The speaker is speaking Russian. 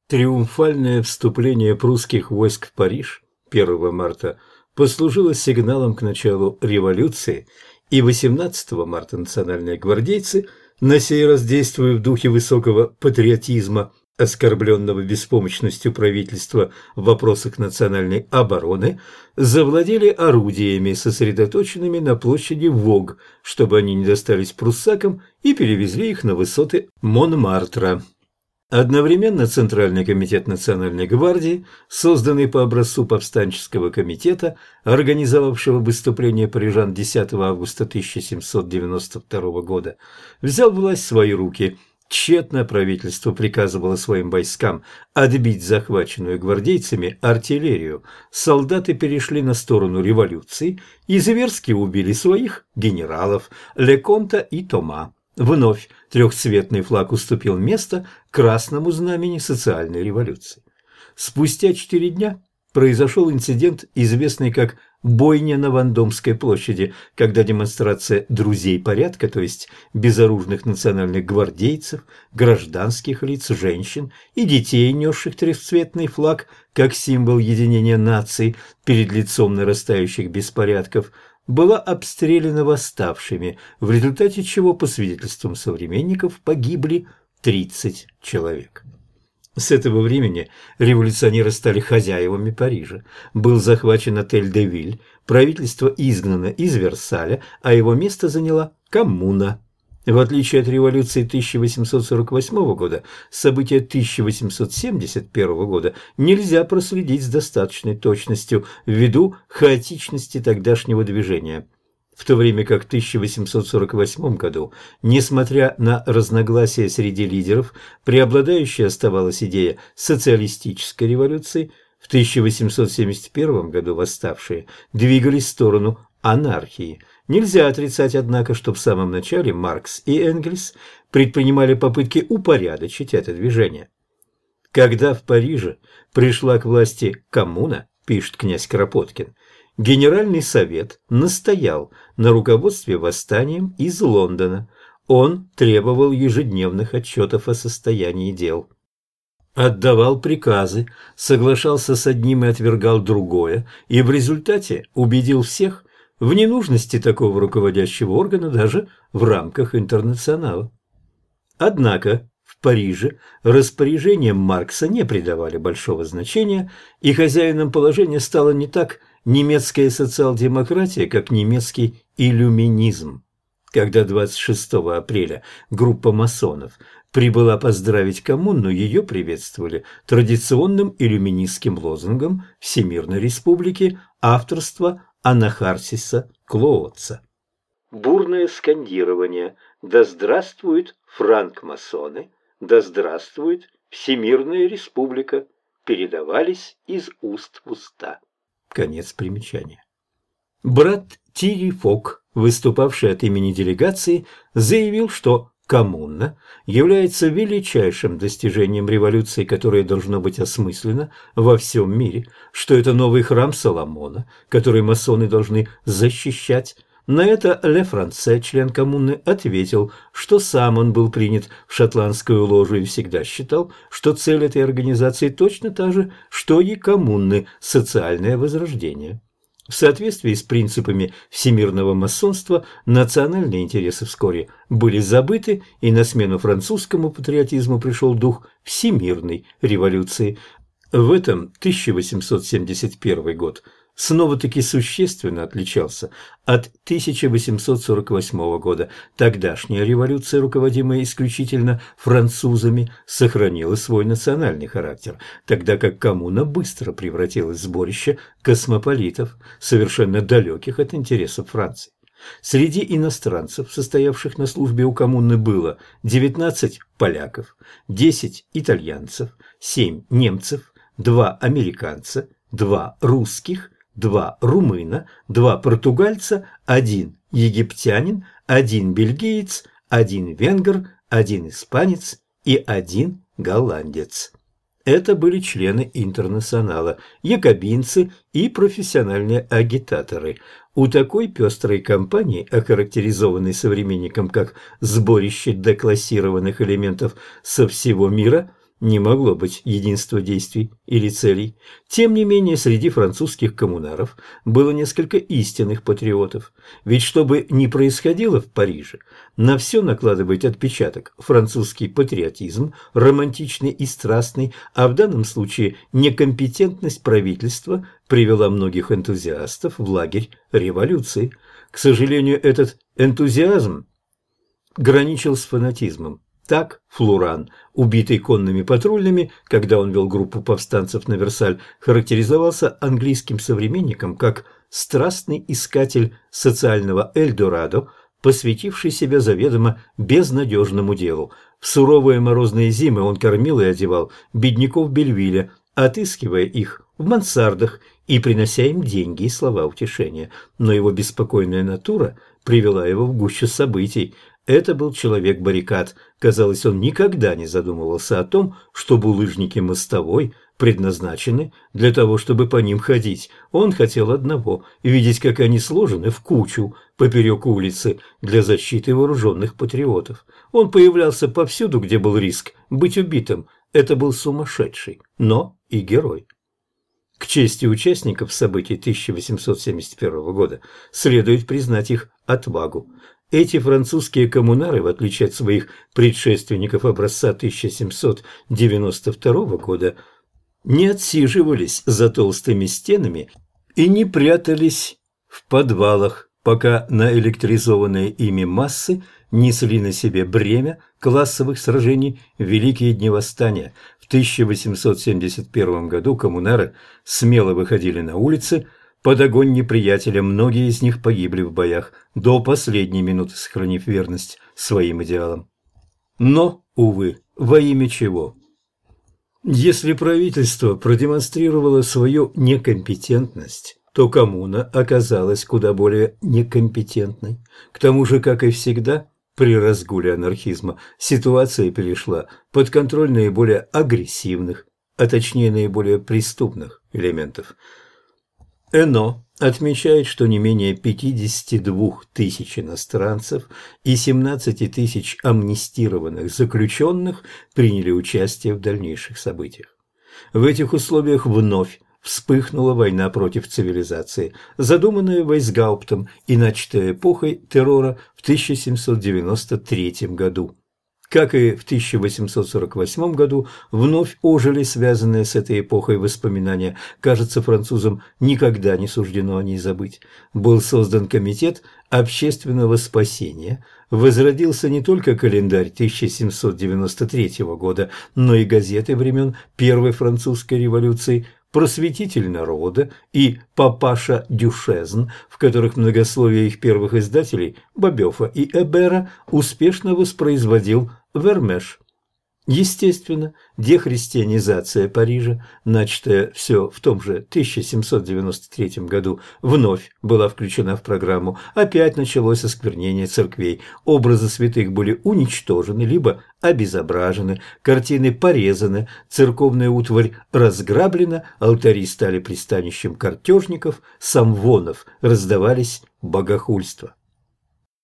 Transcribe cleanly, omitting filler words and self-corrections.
Триумфальное вступление прусских войск в Париж 1 марта послужило сигналом к началу революции, и 18 марта национальные гвардейцы, на сей раз действуя в духе высокого патриотизма, оскорбленного беспомощностью правительства в вопросах национальной обороны, завладели орудиями, сосредоточенными на площади Вог, чтобы они не достались пруссакам, и перевезли их на высоты Монмартра. Одновременно Центральный комитет Национальной гвардии, созданный по образцу повстанческого комитета, организовавшего выступление парижан 10 августа 1792 года, взял власть в свои руки. Тщетно правительство приказывало своим войскам отбить захваченную гвардейцами артиллерию. Солдаты перешли на сторону революции и зверски убили своих генералов Леконта и Тома. Вновь трехцветный флаг уступил место красному знамени социальной революции. Спустя 4 дня произошел инцидент, известный как «бойня на Вандомской площади», когда демонстрация «друзей порядка», то есть безоружных национальных гвардейцев, гражданских лиц, женщин и детей, несших трехцветный флаг как символ единения наций перед лицом нарастающих беспорядков, была обстреляна восставшими, в результате чего, по свидетельствам современников, погибли 30 человек. С этого времени революционеры стали хозяевами Парижа. Был захвачен отель «Де Виль», правительство изгнано из Версаля, а его место заняла коммуна. В отличие от революции 1848 года, события 1871 года нельзя проследить с достаточной точностью ввиду хаотичности тогдашнего движения. В то время как в 1848 году, несмотря на разногласия среди лидеров, преобладающей оставалась идея социалистической революции, в 1871 году восставшие двигались в сторону анархии. Нельзя отрицать, однако, что в самом начале Маркс и Энгельс предпринимали попытки упорядочить это движение. Когда в Париже пришла к власти коммуна, пишет князь Кропоткин, Генеральный совет настоял на руководстве восстанием из Лондона. Он требовал ежедневных отчетов о состоянии дел. Отдавал приказы, соглашался с одним и отвергал другое, и в результате убедил всех в ненужности такого руководящего органа даже в рамках интернационала. Однако в Париже распоряжениям Маркса не придавали большого значения, и хозяином положения стала не так немецкая социал-демократия, как немецкий иллюминизм. Когда 26 апреля группа масонов прибыла поздравить коммуну, ее приветствовали традиционным иллюминистским лозунгом Всемирной Республики авторства Анахарсиса Клоотса. Бурное скандирование «Да здравствуют франкмасоны! Да здравствует Всемирная Республика!» передавались из уст в уста. Конец примечания. Брат Тири Фок, выступавший от имени делегации, заявил, что коммуна является величайшим достижением революции, которое должно быть осмыслено во всем мире, что это новый храм Соломона, который масоны должны защищать. На это Ле Франце, член коммуны, ответил, что сам он был принят в шотландскую ложу и всегда считал, что цель этой организации точно та же, что и коммуны – социальное возрождение. В соответствии с принципами всемирного масонства национальные интересы вскоре были забыты, и на смену французскому патриотизму пришел дух всемирной революции. В этом 1871 год снова-таки существенно отличался от 1848 года. Тогдашняя революция, руководимая исключительно французами, сохранила свой национальный характер, тогда как коммуна быстро превратилась в сборище космополитов, совершенно далеких от интересов Франции. Среди иностранцев, состоявших на службе у коммуны, было 19 поляков, 10 итальянцев, 7 немцев, 2 американца, 2 русских, 2 румына, 2 португальца, 1 египтянин, 1 бельгиец, 1 венгр, 1 испанец и 1 голландец. Это были члены интернационала, якобинцы и профессиональные агитаторы. У такой пестрой компании, охарактеризованной современником как сборище деклассированных элементов со всего мира, не могло быть единства действий или целей. Тем не менее, среди французских коммунаров было несколько истинных патриотов. Ведь что бы ни происходило в Париже, на все накладывает отпечаток французский патриотизм, романтичный и страстный, а в данном случае некомпетентность правительства привела многих энтузиастов в лагерь революции. К сожалению, этот энтузиазм граничил с фанатизмом. Так Флуран, убитый конными патрульными, когда он вел группу повстанцев на Версаль, характеризовался английским современником как страстный искатель социального Эльдорадо, посвятивший себя заведомо безнадежному делу. В суровые морозные зимы он кормил и одевал бедняков Бельвиля, отыскивая их в мансардах и принося им деньги и слова утешения. Но его беспокойная натура привела его в гущу событий. Это был человек баррикад. Казалось, он никогда не задумывался о том, что булыжники мостовой предназначены для того, чтобы по ним ходить. Он хотел одного – видеть, как они сложены в кучу поперек улицы для защиты вооруженных патриотов. Он появлялся повсюду, где был риск быть убитым. Это был сумасшедший, но и герой. К чести участников событий 1871 года следует признать их отвагу. Эти французские коммунары, в отличие от своих предшественников образца 1792 года, не отсиживались за толстыми стенами и не прятались в подвалах, пока наэлектризованные ими массы несли на себе бремя классовых сражений в Великие дни восстания. В 1871 году коммунары смело выходили на улицы под огонь неприятеля, многие из них погибли в боях, до последней минуты сохранив верность своим идеалам. Но, увы, во имя чего? Если правительство продемонстрировало свою некомпетентность, то коммуна оказалась куда более некомпетентной. К тому же, как и всегда, при разгуле анархизма ситуация перешла под контроль наиболее агрессивных, а точнее наиболее преступных элементов. Эно отмечает, что не менее 52 тысяч иностранцев и 17 тысяч амнистированных заключенных приняли участие в дальнейших событиях. В этих условиях вновь вспыхнула война против цивилизации, задуманная Вейсгауптом и начатая эпохой террора в 1793 году. Как и в 1848 году, вновь ожили связанные с этой эпохой воспоминания. Кажется, французам никогда не суждено о ней забыть. Был создан комитет общественного спасения. Возродился не только календарь 1793 года, но и газеты времен Первой французской революции, «Просветитель народа» и «Папаша Дюшезн», в которых многословие их первых издателей, Бобёфа и Эбера, успешно воспроизводил Вермеш. Естественно, дехристианизация Парижа, начатая все в том же 1793 году, вновь была включена в программу. Опять началось осквернение церквей. Образы святых были уничтожены, либо обезображены, картины порезаны, церковная утварь разграблена, алтари стали пристанищем картежников, самвонов, раздавались богохульства.